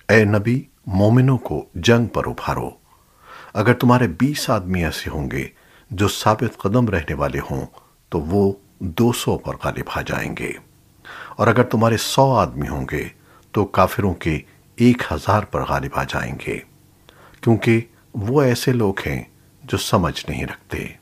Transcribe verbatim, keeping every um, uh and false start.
ए नबी, मोमिनों को जंग पर उभारो। अगर तुम्हारे बीस आदमी ऐसे होंगे जो साबित कदम रहने वाले हों तो वो दो सौ पर गालिब आ जाएंगे, और अगर तुम्हारे सौ आदमी होंगे तो काफिरों के एक हजार पर गालिब आ जाएंगे, क्योंकि वो ऐसे लोग हैं जो समझ नहीं रखते।